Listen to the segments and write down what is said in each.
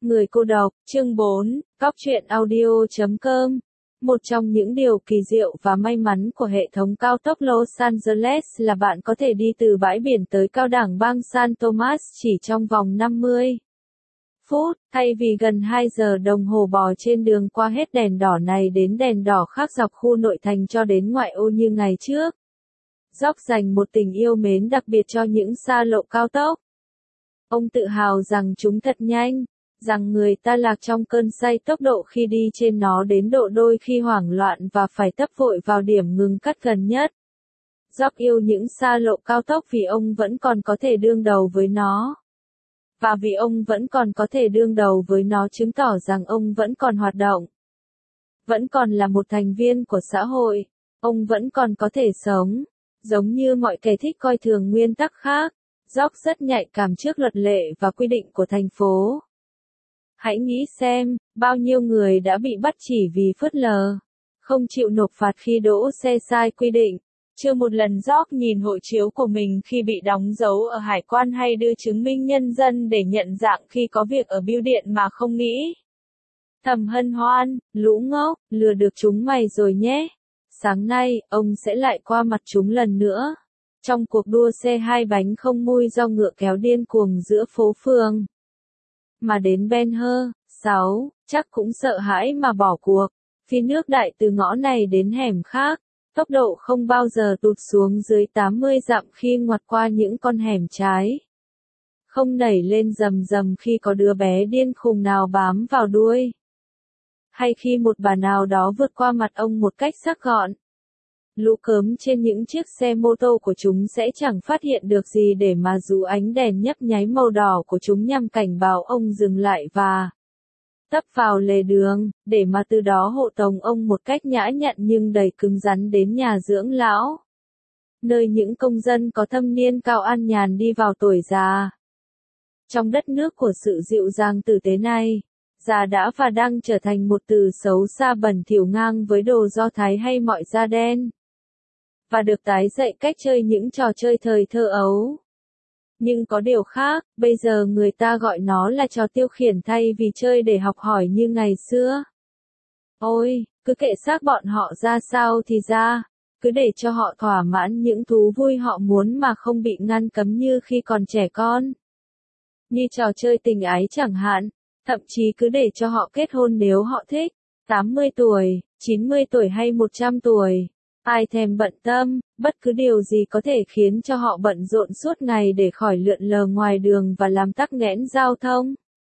Người cô độc, chương 4, Cóc truyện audio.com. Một trong những điều kỳ diệu và may mắn của hệ thống cao tốc Los Angeles là bạn có thể đi từ bãi biển tới cao đẳng bang San Thomas chỉ trong vòng 50 phút, thay vì gần 2 giờ đồng hồ bò trên đường qua hết đèn đỏ này đến đèn đỏ khác dọc khu nội thành cho đến ngoại ô như ngày trước. Dốc dành một tình yêu mến đặc biệt cho những xa lộ cao tốc. Ông tự hào rằng chúng thật nhanh, rằng người ta lạc trong cơn say tốc độ khi đi trên nó đến độ đôi khi hoảng loạn và phải tấp vội vào điểm ngừng cắt gần nhất. Dốc yêu những xa lộ cao tốc vì ông vẫn còn có thể đương đầu với nó. Và vì ông vẫn còn có thể đương đầu với nó chứng tỏ rằng ông vẫn còn hoạt động. Vẫn còn là một thành viên của xã hội. Ông vẫn còn có thể sống. Giống như mọi kẻ thích coi thường nguyên tắc khác, Dốc rất nhạy cảm trước luật lệ và quy định của thành phố. Hãy nghĩ xem, bao nhiêu người đã bị bắt chỉ vì phớt lờ, không chịu nộp phạt khi đỗ xe sai quy định. Chưa một lần Dốc nhìn hộ chiếu của mình khi bị đóng dấu ở hải quan hay đưa chứng minh nhân dân để nhận dạng khi có việc ở bưu điện mà không nghĩ thầm hân hoan, lũ ngốc, lừa được chúng mày rồi nhé. Sáng nay, ông sẽ lại qua mặt chúng lần nữa. Trong cuộc đua xe hai bánh không mui do ngựa kéo điên cuồng giữa phố phường. Mà đến Ben Hur, 6, chắc cũng sợ hãi mà bỏ cuộc. Phi nước đại từ ngõ này đến hẻm khác. Tốc độ không bao giờ tụt xuống dưới 80 dặm khi ngoặt qua những con hẻm trái. Không nảy lên rầm rầm khi có đứa bé điên khùng nào bám vào đuôi. Hay khi một bà nào đó vượt qua mặt ông một cách sắc gọn. Lũ cớm trên những chiếc xe mô tô của chúng sẽ chẳng phát hiện được gì để mà dù ánh đèn nhấp nháy màu đỏ của chúng nhằm cảnh báo ông dừng lại và tấp vào lề đường, để mà từ đó hộ tống ông một cách nhã nhặn nhưng đầy cứng rắn đến nhà dưỡng lão. Nơi những công dân có thâm niên cao an nhàn đi vào tuổi già. Trong đất nước của sự dịu dàng tử tế này, già đã và đang trở thành một từ xấu xa bẩn thỉu ngang với đồ Do Thái hay mọi da đen. Và được tái dạy cách chơi những trò chơi thời thơ ấu. Nhưng có điều khác, bây giờ người ta gọi nó là trò tiêu khiển thay vì chơi để học hỏi như ngày xưa. Ôi, cứ kệ xác bọn họ ra sao thì ra, cứ để cho họ thỏa mãn những thú vui họ muốn mà không bị ngăn cấm như khi còn trẻ con. Như trò chơi tình ái chẳng hạn, thậm chí cứ để cho họ kết hôn nếu họ thích, 80 tuổi, 90 tuổi hay 100 tuổi. Ai thèm bận tâm, bất cứ điều gì có thể khiến cho họ bận rộn suốt ngày để khỏi lượn lờ ngoài đường và làm tắc nghẽn giao thông.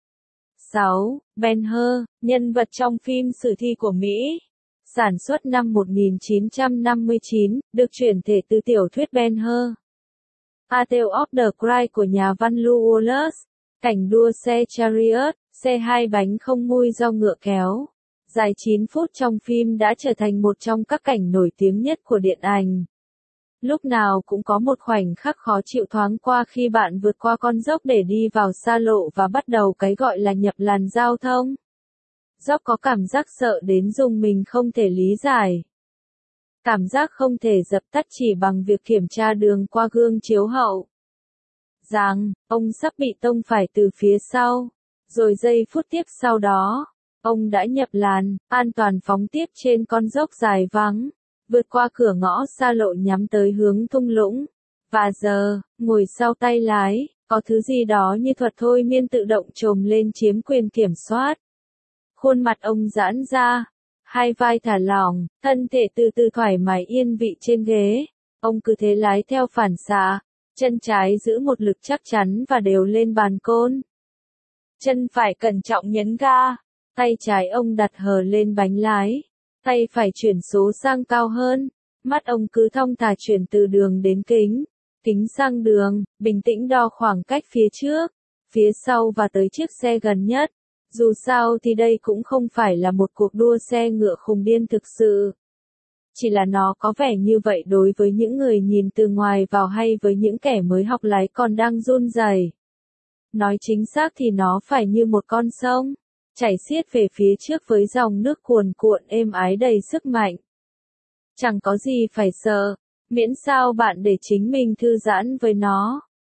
6. Ben Hur, nhân vật trong phim sử thi của Mỹ. Sản xuất năm 1959, được chuyển thể từ tiểu thuyết Ben Hur. A Tale of the Cry của nhà văn Lew Wallace. Cảnh đua xe chariot, xe hai bánh không mui do ngựa kéo. Dài 9 phút trong phim đã trở thành một trong các cảnh nổi tiếng nhất của điện ảnh. Lúc nào cũng có một khoảnh khắc khó chịu thoáng qua khi bạn vượt qua con dốc để đi vào xa lộ và bắt đầu cái gọi là nhập làn giao thông. Dốc có cảm giác sợ đến dùng mình không thể lý giải. Cảm giác không thể dập tắt chỉ bằng việc kiểm tra đường qua gương chiếu hậu. Rằng, ông sắp bị tông phải từ phía sau. Rồi giây phút tiếp sau đó, ông đã nhập làn, an toàn phóng tiếp trên con dốc dài vắng, vượt qua cửa ngõ xa lộ nhắm tới hướng thung lũng. Và giờ, ngồi sau tay lái, có thứ gì đó như thuật thôi miên tự động trồm lên chiếm quyền kiểm soát. Khuôn mặt ông giãn ra, hai vai thả lỏng, thân thể từ từ thoải mái yên vị trên ghế. Ông cứ thế lái theo phản xạ, chân trái giữ một lực chắc chắn và đều lên bàn côn. Chân phải cẩn trọng nhấn ga. Tay trái ông đặt hờ lên bánh lái, tay phải chuyển số sang cao hơn, mắt ông cứ thong thả chuyển từ đường đến kính, kính sang đường, bình tĩnh đo khoảng cách phía trước, phía sau và tới chiếc xe gần nhất. Dù sao thì đây cũng không phải là một cuộc đua xe ngựa khùng điên thực sự. Chỉ là nó có vẻ như vậy đối với những người nhìn từ ngoài vào hay với những kẻ mới học lái còn đang run rẩy. Nói chính xác thì nó phải như một con sông chảy xiết về phía trước với dòng nước cuồn cuộn êm ái đầy sức mạnh. Chẳng có gì phải sợ, miễn sao bạn để chính mình thư giãn với nó.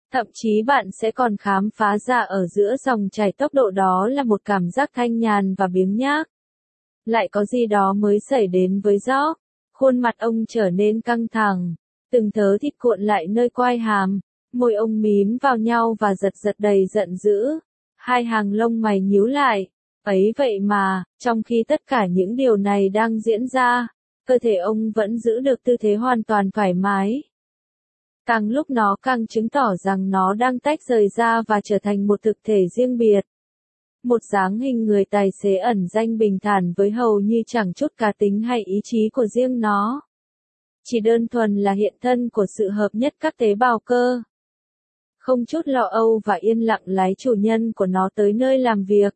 Thậm chí bạn sẽ còn khám phá ra ở giữa dòng chảy tốc độ đó là một cảm giác thanh nhàn và biếng nhác. Lại có gì đó mới xảy đến với Job. Khuôn mặt ông trở nên căng thẳng, từng thớ thịt cuộn lại nơi quai hàm, môi ông mím vào nhau và giật giật đầy giận dữ. Hai hàng lông mày nhíu lại. Ấy vậy mà, trong khi tất cả những điều này đang diễn ra, cơ thể ông vẫn giữ được tư thế hoàn toàn thoải mái. Càng lúc nó càng chứng tỏ rằng nó đang tách rời ra và trở thành một thực thể riêng biệt. Một dáng hình người tài xế ẩn danh bình thản với hầu như chẳng chút cá tính hay ý chí của riêng nó. Chỉ đơn thuần là hiện thân của sự hợp nhất các tế bào cơ. Không chút lo âu và yên lặng lái chủ nhân của nó tới nơi làm việc.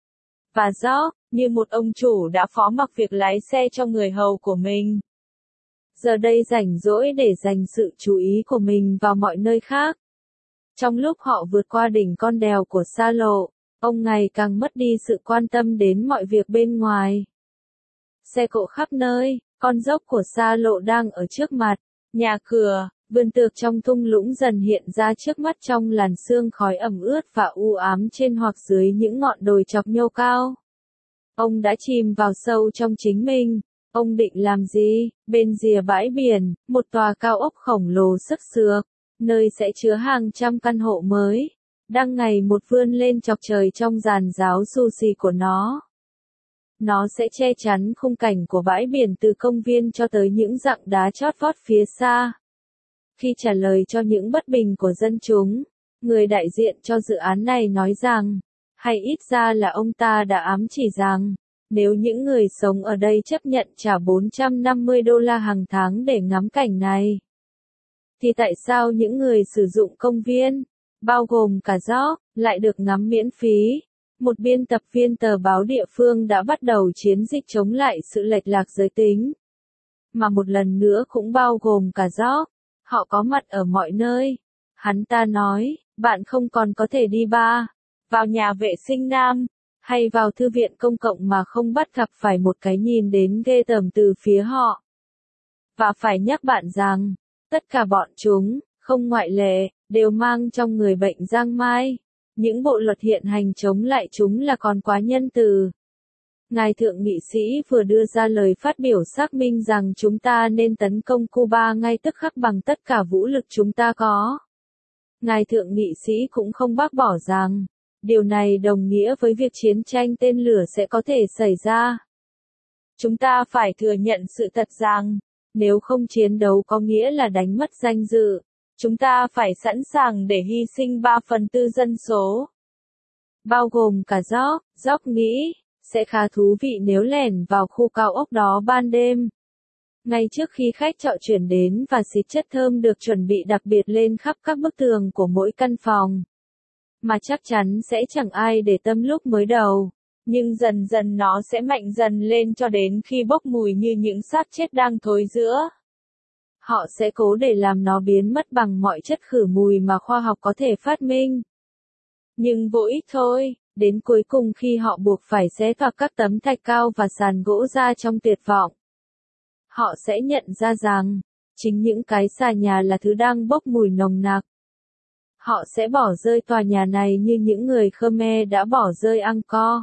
Và Job, như một ông chủ đã phó mặc việc lái xe cho người hầu của mình. Giờ đây rảnh rỗi để dành sự chú ý của mình vào mọi nơi khác. Trong lúc họ vượt qua đỉnh con đèo của xa lộ, ông ngày càng mất đi sự quan tâm đến mọi việc bên ngoài. Xe cộ khắp nơi, con dốc của xa lộ đang ở trước mặt, nhà cửa, vườn tược trong thung lũng dần hiện ra trước mắt trong làn sương khói ẩm ướt và u ám trên hoặc dưới những ngọn đồi chọc nhô cao. Ông đã chìm vào sâu trong chính mình. Ông định làm gì? Bên rìa bãi biển, một tòa cao ốc khổng lồ sức sược, nơi sẽ chứa hàng trăm căn hộ mới, đang ngày một vươn lên chọc trời trong giàn giáo xù xì của nó. Nó sẽ che chắn khung cảnh của bãi biển từ công viên cho tới những dặng đá chót vót phía xa. Khi trả lời cho những bất bình của dân chúng, người đại diện cho dự án này nói rằng, hay ít ra là ông ta đã ám chỉ rằng, nếu những người sống ở đây chấp nhận trả $450 hàng tháng để ngắm cảnh này, thì tại sao những người sử dụng công viên, bao gồm cả Job, lại được ngắm miễn phí? Một biên tập viên tờ báo địa phương đã bắt đầu chiến dịch chống lại sự lệch lạc giới tính. Mà một lần nữa cũng bao gồm cả Job. Họ có mặt ở mọi nơi. Hắn ta nói, bạn không còn có thể đi bar, vào nhà vệ sinh nam, hay vào thư viện công cộng mà không bắt gặp phải một cái nhìn đến ghê tởm từ phía họ. Và phải nhắc bạn rằng, tất cả bọn chúng, không ngoại lệ, đều mang trong người bệnh giang mai. Những bộ luật hiện hành chống lại chúng là còn quá nhân từ. Ngài Thượng nghị sĩ vừa đưa ra lời phát biểu xác minh rằng chúng ta nên tấn công Cuba ngay tức khắc bằng tất cả vũ lực chúng ta có. Ngài Thượng nghị sĩ cũng không bác bỏ rằng, điều này đồng nghĩa với việc chiến tranh tên lửa sẽ có thể xảy ra. Chúng ta phải thừa nhận sự thật rằng, nếu không chiến đấu có nghĩa là đánh mất danh dự, chúng ta phải sẵn sàng để hy sinh 3/4 dân số. Bao gồm cả Job. Job nghĩ, sẽ khá thú vị nếu lẻn vào khu cao ốc đó ban đêm. Ngay trước khi khách trọ chuyển đến và xịt chất thơm được chuẩn bị đặc biệt lên khắp các bức tường của mỗi căn phòng. Mà chắc chắn sẽ chẳng ai để tâm lúc mới đầu. Nhưng dần dần nó sẽ mạnh dần lên cho đến khi bốc mùi như những xác chết đang thối rữa. Họ sẽ cố để làm nó biến mất bằng mọi chất khử mùi mà khoa học có thể phát minh. Nhưng vô ích thôi, đến cuối cùng khi họ buộc phải xé toạc các tấm thạch cao và sàn gỗ ra trong tuyệt vọng. Họ sẽ nhận ra rằng, chính những cái xà nhà là thứ đang bốc mùi nồng nặc. Họ sẽ bỏ rơi tòa nhà này như những người Khmer đã bỏ rơi Angkor.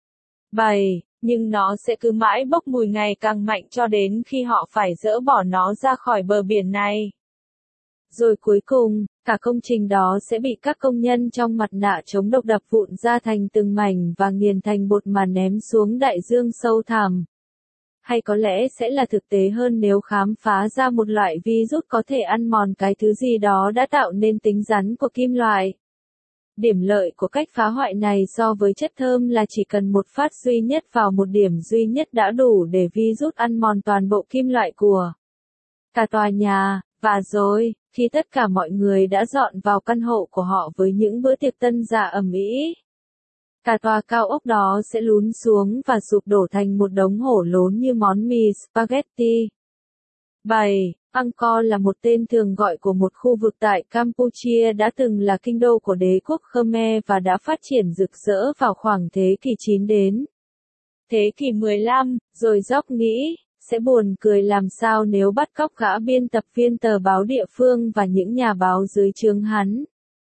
7. Nhưng nó sẽ cứ mãi bốc mùi ngày càng mạnh cho đến khi họ phải dỡ bỏ nó ra khỏi bờ biển này. Rồi cuối cùng, cả công trình đó sẽ bị các công nhân trong mặt nạ chống độc đập vụn ra thành từng mảnh và nghiền thành bột mà ném xuống đại dương sâu thẳm. Hay có lẽ sẽ là thực tế hơn nếu khám phá ra một loại virus có thể ăn mòn cái thứ gì đó đã tạo nên tính rắn của kim loại. Điểm lợi của cách phá hoại này so với chất thơm là chỉ cần một phát duy nhất vào một điểm duy nhất đã đủ để virus ăn mòn toàn bộ kim loại của cả tòa nhà. Và rồi, khi tất cả mọi người đã dọn vào căn hộ của họ với những bữa tiệc tân gia ầm ĩ, cả tòa cao ốc đó sẽ lún xuống và sụp đổ thành một đống hổ lốn như món mì spaghetti. 7. Angkor là một tên thường gọi của một khu vực tại Campuchia đã từng là kinh đô của đế quốc Khmer và đã phát triển rực rỡ vào khoảng thế kỷ 9 đến thế kỷ 15, rồi Job nghĩ, sẽ buồn cười làm sao nếu bắt cóc gã biên tập viên tờ báo địa phương và những nhà báo dưới trướng hắn.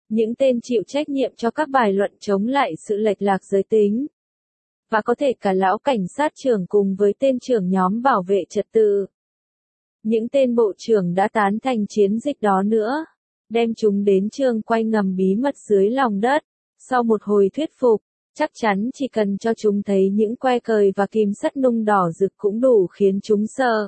những tên chịu trách nhiệm cho các bài luận chống lại sự lệch lạc giới tính. Và có thể cả lão cảnh sát trưởng cùng với tên trưởng nhóm bảo vệ trật tự. Những tên bộ trưởng đã tán thành chiến dịch đó nữa, đem chúng đến trường quay ngầm bí mật dưới lòng đất. Sau một hồi thuyết phục, chắc chắn chỉ cần cho chúng thấy những que cời và kim sắt nung đỏ rực cũng đủ khiến chúng sợ.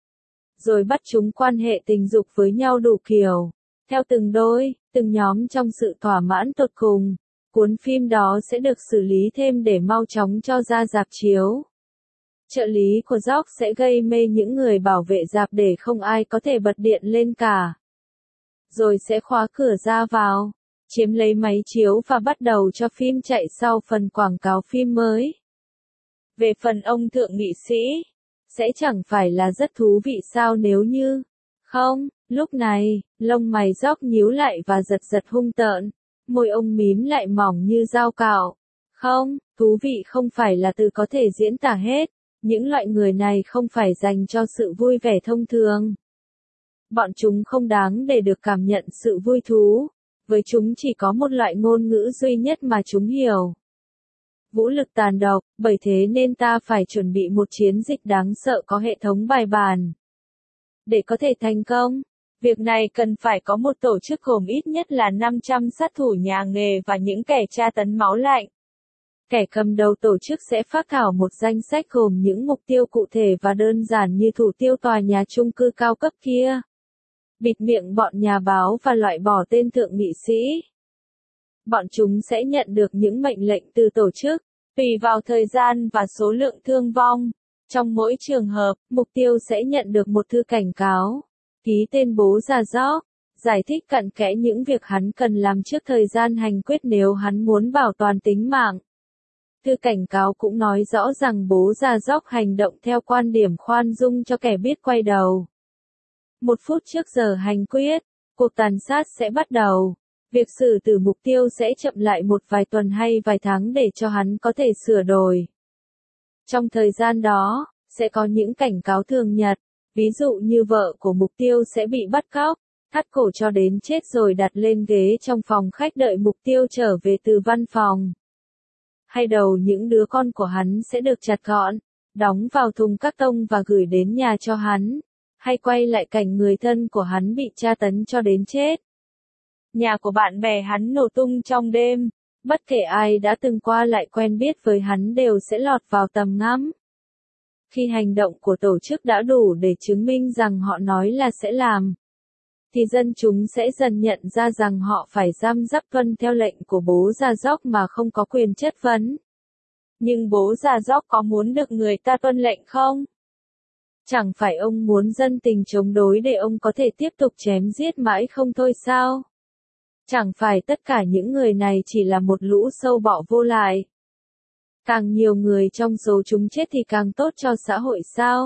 Rồi bắt chúng quan hệ tình dục với nhau đủ kiểu, theo từng đôi, từng nhóm trong sự thỏa mãn tột cùng. Cuốn phim đó sẽ được xử lý thêm để mau chóng cho ra rạp chiếu. Trợ lý của George sẽ gây mê những người bảo vệ rạp để không ai có thể bật điện lên cả. Rồi sẽ khóa cửa ra vào, chiếm lấy máy chiếu và bắt đầu cho phim chạy sau phần quảng cáo phim mới. Về phần ông thượng nghị sĩ, sẽ chẳng phải là rất thú vị sao nếu như... Không, lúc này, lông mày George nhíu lại và giật giật hung tợn, môi ông mím lại mỏng như dao cạo. Không, thú vị không phải là từ có thể diễn tả hết, những loại người này không phải dành cho sự vui vẻ thông thường. Bọn chúng không đáng để được cảm nhận sự vui thú, với chúng chỉ có một loại ngôn ngữ duy nhất mà chúng hiểu. Vũ lực tàn độc, bởi thế nên ta phải chuẩn bị một chiến dịch đáng sợ có hệ thống bài bản. Để có thể thành công, việc này cần phải có một tổ chức gồm ít nhất là 500 sát thủ nhà nghề và những kẻ tra tấn máu lạnh. Kẻ cầm đầu tổ chức sẽ phác thảo một danh sách gồm những mục tiêu cụ thể và đơn giản như thủ tiêu tòa nhà chung cư cao cấp kia, bịt miệng bọn nhà báo và loại bỏ tên thượng nghị sĩ. Bọn chúng sẽ nhận được những mệnh lệnh từ tổ chức, tùy vào thời gian và số lượng thương vong. Trong mỗi trường hợp, mục tiêu sẽ nhận được một thư cảnh cáo, ký tên bố già George, giải thích cặn kẽ những việc hắn cần làm trước thời gian hành quyết nếu hắn muốn bảo toàn tính mạng. Thư cảnh cáo cũng nói rõ rằng bố già George hành động theo quan điểm khoan dung cho kẻ biết quay đầu. 1 phút trước giờ hành quyết, cuộc tàn sát sẽ bắt đầu. Việc xử tử mục tiêu sẽ chậm lại một vài tuần hay vài tháng để cho hắn có thể sửa đổi. Trong thời gian đó, sẽ có những cảnh cáo thường nhật, ví dụ như vợ của mục tiêu sẽ bị bắt cóc, thắt cổ cho đến chết rồi đặt lên ghế trong phòng khách đợi mục tiêu trở về từ văn phòng. Hay đầu những đứa con của hắn sẽ được chặt gọn, đóng vào thùng các tông và gửi đến nhà cho hắn. Hay quay lại cảnh người thân của hắn bị tra tấn cho đến chết. Nhà của bạn bè hắn nổ tung trong đêm, bất kể ai đã từng qua lại quen biết với hắn đều sẽ lọt vào tầm ngắm. Khi hành động của tổ chức đã đủ để chứng minh rằng họ nói là sẽ làm, thì dân chúng sẽ dần nhận ra rằng họ phải răm rắp tuân theo lệnh của bố già George mà không có quyền chất vấn. Nhưng bố già George có muốn được người ta tuân lệnh không? Chẳng phải ông muốn dân tình chống đối để ông có thể tiếp tục chém giết mãi không thôi sao? Chẳng phải tất cả những người này chỉ là một lũ sâu bọ vô lại. Càng nhiều người trong số chúng chết thì càng tốt cho xã hội sao?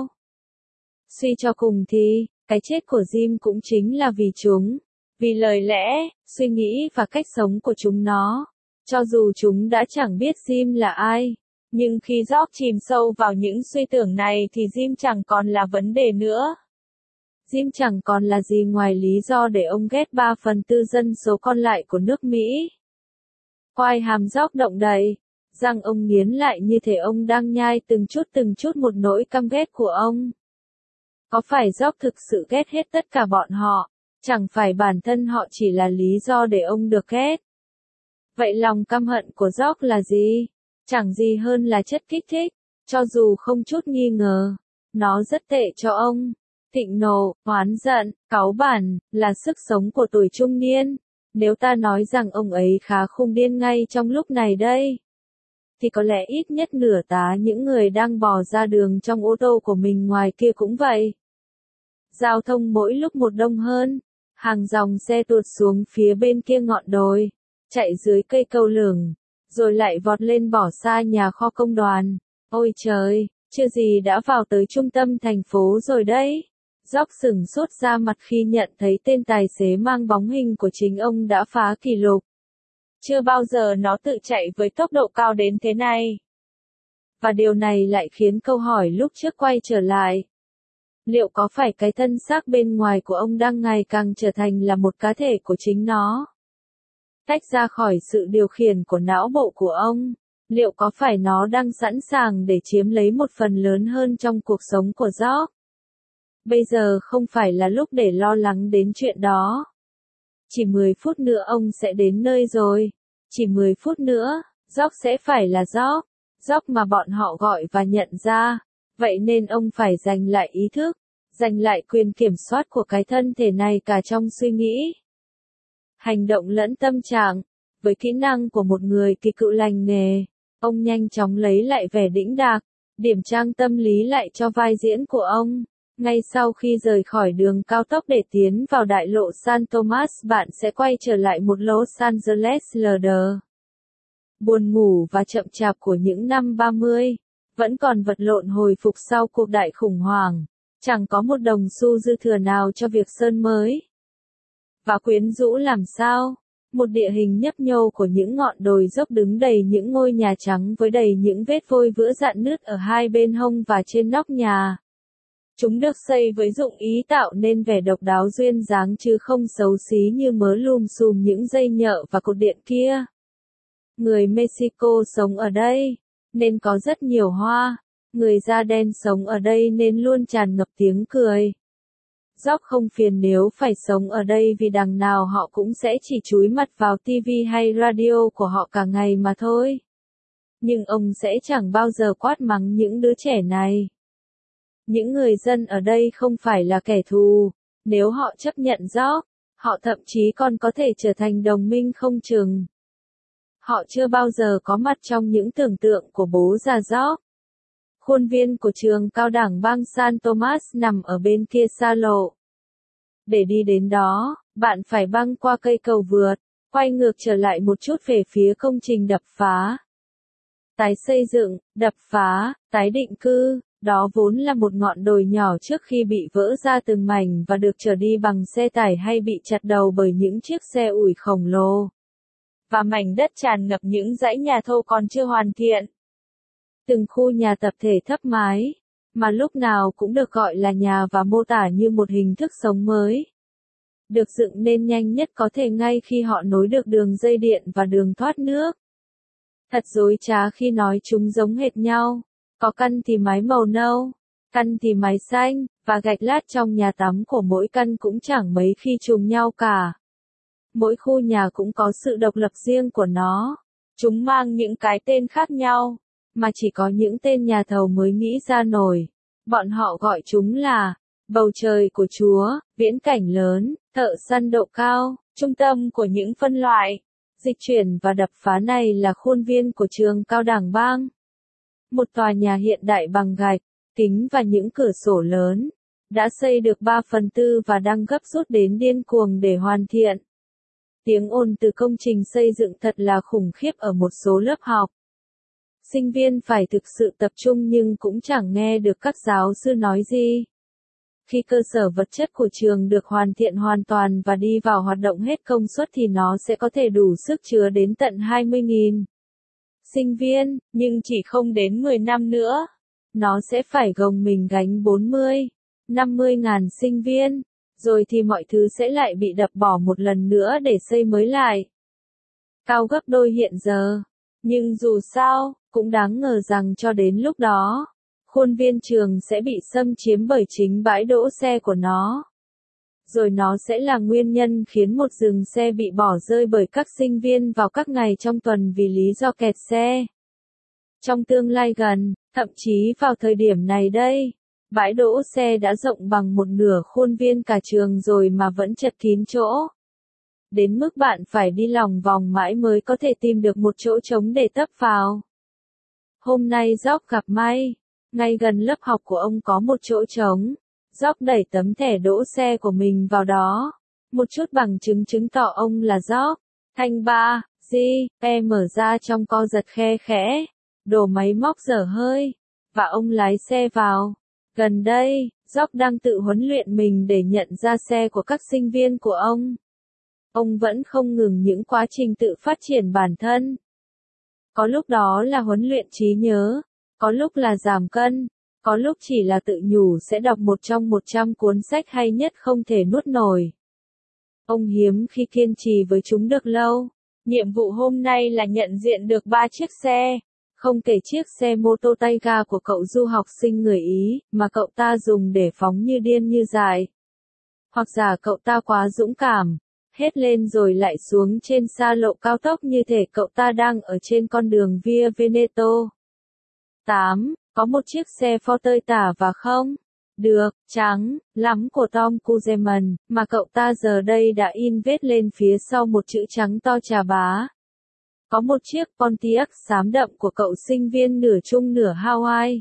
Suy cho cùng thì, cái chết của Jim cũng chính là vì chúng, vì lời lẽ, suy nghĩ và cách sống của chúng nó. Cho dù chúng đã chẳng biết Jim là ai, nhưng khi George chìm sâu vào những suy tưởng này thì Jim chẳng còn là vấn đề nữa. Jim chẳng còn là gì ngoài lý do để ông ghét 3/4 dân số còn lại của nước Mỹ. Quai hàm George động đậy, răng ông nghiến lại như thể ông đang nhai từng chút một nỗi căm ghét của ông. Có phải George thực sự ghét hết tất cả bọn họ, chẳng phải bản thân họ chỉ là lý do để ông được ghét. Vậy lòng căm hận của George là gì? Chẳng gì hơn là chất kích thích, cho dù không chút nghi ngờ. Nó rất tệ cho ông. Thịnh nộ, oán giận, cáu bẳn, là sức sống của tuổi trung niên. Nếu ta nói rằng ông ấy khá khùng điên ngay trong lúc này đây, thì có lẽ ít nhất nửa tá những người đang bò ra đường trong ô tô của mình ngoài kia cũng vậy. Giao thông mỗi lúc một đông hơn, hàng dòng xe tuột xuống phía bên kia ngọn đồi, chạy dưới cây cầu lửng, rồi lại vọt lên bỏ xa nhà kho công đoàn. Ôi trời, chưa gì đã vào tới trung tâm thành phố rồi đấy. George sửng sốt ra mặt khi nhận thấy tên tài xế mang bóng hình của chính ông đã phá kỷ lục. Chưa bao giờ nó tự chạy với tốc độ cao đến thế này. Và điều này lại khiến câu hỏi lúc trước quay trở lại. Liệu có phải cái thân xác bên ngoài của ông đang ngày càng trở thành là một cá thể của chính nó? tách ra khỏi sự điều khiển của não bộ của ông. Liệu có phải nó đang sẵn sàng để chiếm lấy một phần lớn hơn trong cuộc sống của George? Bây giờ không phải là lúc để lo lắng đến chuyện đó. Chỉ 10 phút nữa ông sẽ đến nơi rồi. Chỉ 10 phút nữa, George sẽ phải là George. George mà bọn họ gọi và nhận ra. Vậy nên ông phải giành lại ý thức, giành lại quyền kiểm soát của cái thân thể này cả trong suy nghĩ, hành động lẫn tâm trạng. Với kỹ năng của một người kỳ cựu lành nghề, ông nhanh chóng lấy lại vẻ đĩnh đạc, điểm trang tâm lý lại cho vai diễn của ông. Ngay sau khi rời khỏi đường cao tốc để tiến vào đại lộ San Thomas, bạn sẽ quay trở lại một Los Angeles lờ đờ, buồn ngủ và chậm chạp của những năm 30, vẫn còn vật lộn hồi phục sau cuộc đại khủng hoảng, chẳng có một đồng xu dư thừa nào cho việc sơn mới. Và quyến rũ làm sao? Một địa hình nhấp nhô của những ngọn đồi dốc đứng đầy những ngôi nhà trắng với đầy những vết vôi vữa rạn nứt ở hai bên hông và trên nóc nhà. Chúng được xây với dụng ý tạo nên vẻ độc đáo duyên dáng chứ không xấu xí như mớ lùm xùm những dây nhợ và cột điện kia. Người Mexico sống ở đây, nên có rất nhiều hoa. Người da đen sống ở đây nên luôn tràn ngập tiếng cười. George không phiền nếu phải sống ở đây vì đằng nào họ cũng sẽ chỉ chúi mặt vào TV hay radio của họ cả ngày mà thôi. Nhưng ông sẽ chẳng bao giờ quát mắng những đứa trẻ này. Những người dân ở đây không phải là kẻ thù. Nếu họ chấp nhận George, họ thậm chí còn có thể trở thành đồng minh không chừng. Họ chưa bao giờ có mặt trong những tưởng tượng của bố già George. Khuôn viên của trường cao đẳng bang San Thomas nằm ở bên kia xa lộ. Để đi đến đó, bạn phải băng qua cây cầu vượt, quay ngược trở lại một chút về phía công trình đập phá. Tái xây dựng, đập phá, tái định cư, đó vốn là một ngọn đồi nhỏ trước khi bị vỡ ra từng mảnh và được chở đi bằng xe tải hay bị chặt đầu bởi những chiếc xe ủi khổng lồ. Và mảnh đất tràn ngập những dãy nhà thô còn chưa hoàn thiện. Từng khu nhà tập thể thấp mái, mà lúc nào cũng được gọi là nhà và mô tả như một hình thức sống mới. Được dựng nên nhanh nhất có thể ngay khi họ nối được đường dây điện và đường thoát nước. Thật dối trá khi nói chúng giống hệt nhau. Có căn thì mái màu nâu, căn thì mái xanh, và gạch lát trong nhà tắm của mỗi căn cũng chẳng mấy khi trùng nhau cả. Mỗi khu nhà cũng có sự độc lập riêng của nó. Chúng mang những cái tên khác nhau, mà chỉ có những tên nhà thầu mới nghĩ ra nổi. Bọn họ gọi chúng là bầu trời của Chúa, viễn cảnh lớn, thợ săn độ cao, trung tâm của những phân loại. Dịch chuyển và đập phá này là khuôn viên của trường cao đẳng bang. Một tòa nhà hiện đại bằng gạch, kính và những cửa sổ lớn. Đã xây được 3/4 và đang gấp rút đến điên cuồng để hoàn thiện. Tiếng ồn từ công trình xây dựng thật là khủng khiếp ở một số lớp học. Sinh viên phải thực sự tập trung nhưng cũng chẳng nghe được các giáo sư nói gì. Khi cơ sở vật chất của trường được hoàn thiện hoàn toàn và đi vào hoạt động hết công suất thì nó sẽ có thể đủ sức chứa đến tận 20.000 sinh viên, nhưng chỉ không đến 10 năm nữa. Nó sẽ phải gồng mình gánh 50 ngàn sinh viên, rồi thì mọi thứ sẽ lại bị đập bỏ một lần nữa để xây mới lại. Cao gấp đôi hiện giờ. Nhưng dù sao, cũng đáng ngờ rằng cho đến lúc đó, khuôn viên trường sẽ bị xâm chiếm bởi chính bãi đỗ xe của nó. Rồi nó sẽ là nguyên nhân khiến một dừng xe bị bỏ rơi bởi các sinh viên vào các ngày trong tuần vì lý do kẹt xe. Trong tương lai gần, thậm chí vào thời điểm này đây, bãi đỗ xe đã rộng bằng một nửa khuôn viên cả trường rồi mà vẫn chật kín chỗ. Đến mức bạn phải đi lòng vòng mãi mới có thể tìm được một chỗ trống để tấp vào. Hôm nay George gặp may, ngay gần lớp học của ông có một chỗ trống. George đẩy tấm thẻ đỗ xe của mình vào đó. Một chút bằng chứng chứng tỏ ông là George. Thanh 3, mở ra trong co giật khe khẽ. Đồ máy móc dở hơi. Và ông lái xe vào. Gần đây, George đang tự huấn luyện mình để nhận ra xe của các sinh viên của ông. Ông vẫn không ngừng những quá trình tự phát triển bản thân. Có lúc đó là huấn luyện trí nhớ, có lúc là giảm cân, có lúc chỉ là tự nhủ sẽ đọc một trong 100 cuốn sách hay nhất không thể nuốt nổi. Ông hiếm khi kiên trì với chúng được lâu, Nhiệm vụ hôm nay là nhận diện được 3 chiếc xe. Không kể chiếc xe mô tô tay ga của cậu du học sinh người Ý, mà cậu ta dùng để phóng như điên như dại. Hoặc giả cậu ta quá dũng cảm, hết lên rồi lại xuống trên xa lộ cao tốc như thể cậu ta đang ở trên con đường Via Veneto. 8. Có một chiếc xe Ford tơi tả và không được trắng lắm của Tom Kuzeman, mà cậu ta giờ đây đã in vết lên phía sau một chữ trắng to chà bá. Có một chiếc Pontiac xám đậm của cậu sinh viên nửa Trung nửa Hawaii.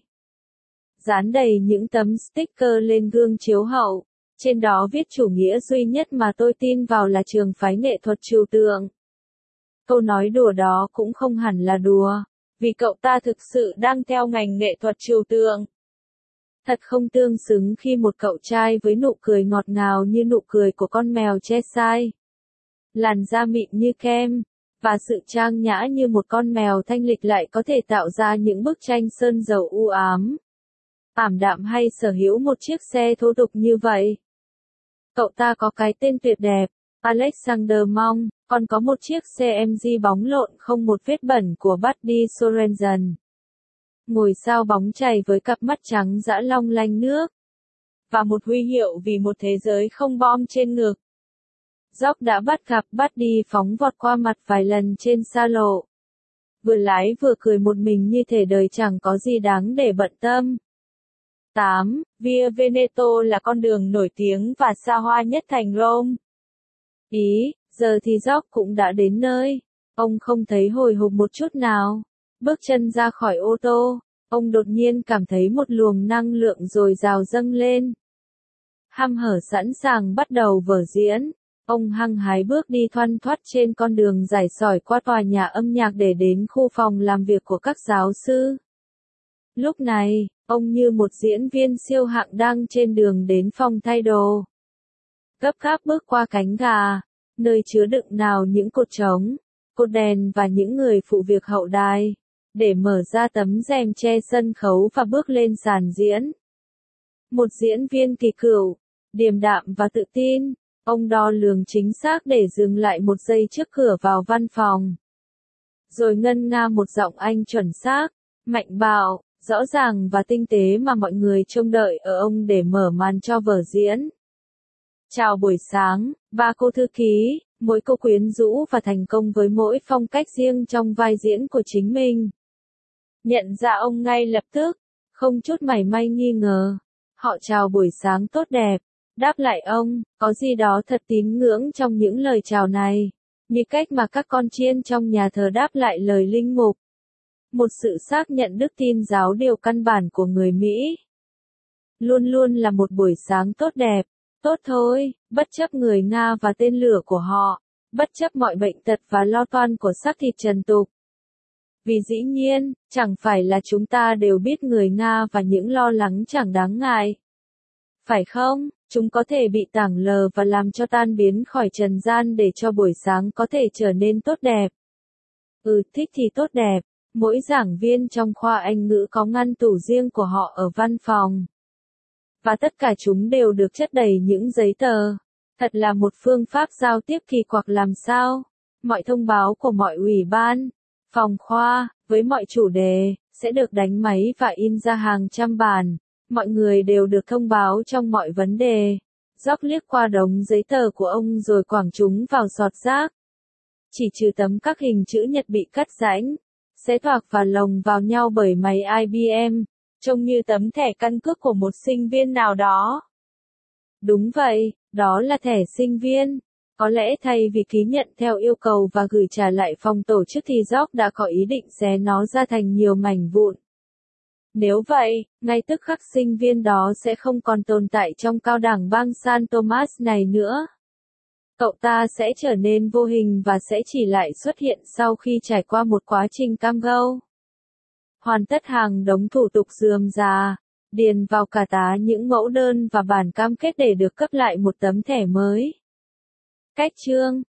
Dán đầy những tấm sticker lên gương chiếu hậu. Trên đó viết chủ nghĩa duy nhất mà tôi tin vào là trường phái nghệ thuật trừu tượng. Câu nói đùa đó cũng không hẳn là đùa, vì cậu ta thực sự đang theo ngành nghệ thuật trừu tượng. Thật không tương xứng khi một cậu trai với nụ cười ngọt ngào như nụ cười của con mèo Cheshire, làn da mịn như kem, và sự trang nhã như một con mèo thanh lịch lại có thể tạo ra những bức tranh sơn dầu u ám, ảm đạm hay sở hữu một chiếc xe thô tục như vậy. Cậu ta có cái tên tuyệt đẹp, Alexander Mong, còn có một chiếc xe MG bóng lộn không một vết bẩn của Buddy Sorensen. Ngôi sao bóng chảy với cặp mắt trắng dã long lanh nước. Và một huy hiệu vì một thế giới không bom trên ngực. Jock đã bắt gặp Buddy phóng vọt qua mặt vài lần trên xa lộ. Vừa lái vừa cười một mình như thể đời chẳng có gì đáng để bận tâm. 8. Via Veneto là con đường nổi tiếng và xa hoa nhất thành Rome. Ý, giờ thì Jock cũng đã đến nơi. Ông không thấy hồi hộp một chút nào. Bước chân ra khỏi ô tô, ông đột nhiên cảm thấy một luồng năng lượng dồi dào dâng lên. Hăm hở sẵn sàng bắt đầu vở diễn. Ông hăng hái bước đi thoăn thoắt trên con đường dài sỏi qua tòa nhà âm nhạc để đến khu phòng làm việc của các giáo sư. Lúc này, ông như một diễn viên siêu hạng đang trên đường đến phòng thay đồ. Gấp gáp bước qua cánh gà, nơi chứa đựng nào những cột trống, cột đèn và những người phụ việc hậu đài, để mở ra tấm rèm che sân khấu và bước lên sàn diễn. Một diễn viên kỳ cựu, điềm đạm và tự tin, ông đo lường chính xác để dừng lại một giây trước cửa vào văn phòng. Rồi ngân nga một giọng Anh chuẩn xác, mạnh bạo, rõ ràng và tinh tế mà mọi người trông đợi ở ông để mở màn cho vở diễn. Chào buổi sáng, ba cô thư ký, mỗi cô quyến rũ và thành công với mỗi phong cách riêng trong vai diễn của chính mình. Nhận ra ông ngay lập tức, không chút mảy may nghi ngờ. Họ chào buổi sáng tốt đẹp. Đáp lại ông, có gì đó thật tín ngưỡng trong những lời chào này. Như cách mà các con chiên trong nhà thờ đáp lại lời linh mục. Một sự xác nhận đức tin giáo điều căn bản của người Mỹ. Luôn luôn là một buổi sáng tốt đẹp. Tốt thôi, bất chấp người Nga và tên lửa của họ. Bất chấp mọi bệnh tật và lo toan của xác thịt trần tục. Vì dĩ nhiên, chẳng phải là chúng ta đều biết người Nga và những lo lắng chẳng đáng ngại. Phải không? Chúng có thể bị tảng lờ và làm cho tan biến khỏi trần gian để cho buổi sáng có thể trở nên tốt đẹp. Thích thì tốt đẹp. Mỗi giảng viên trong khoa Anh ngữ có ngăn tủ riêng của họ ở văn phòng. Và tất cả chúng đều được chất đầy những giấy tờ. Thật là một phương pháp giao tiếp kỳ quặc làm sao. Mọi thông báo của mọi ủy ban, phòng khoa, với mọi chủ đề, sẽ được đánh máy và in ra hàng trăm bản. Mọi người đều được thông báo trong mọi vấn đề. Jock liếc qua đống giấy tờ của ông rồi quẳng chúng vào sọt rác. Chỉ trừ tấm các hình chữ nhật bị cắt rãnh, xé toạc và lồng vào nhau bởi máy IBM, trông như tấm thẻ căn cước của một sinh viên nào đó. Đúng vậy, đó là thẻ sinh viên. Có lẽ thay vì ký nhận theo yêu cầu và gửi trả lại phòng tổ chức thì Jock đã có ý định xé nó ra thành nhiều mảnh vụn. Nếu vậy, ngay tức khắc sinh viên đó sẽ không còn tồn tại trong cao đẳng bang San Thomas này nữa. Cậu ta sẽ trở nên vô hình và sẽ chỉ lại xuất hiện sau khi trải qua một quá trình cam go. Hoàn tất hàng đống thủ tục rườm rà, điền vào cả tá những mẫu đơn và bản cam kết để được cấp lại một tấm thẻ mới. Cách chương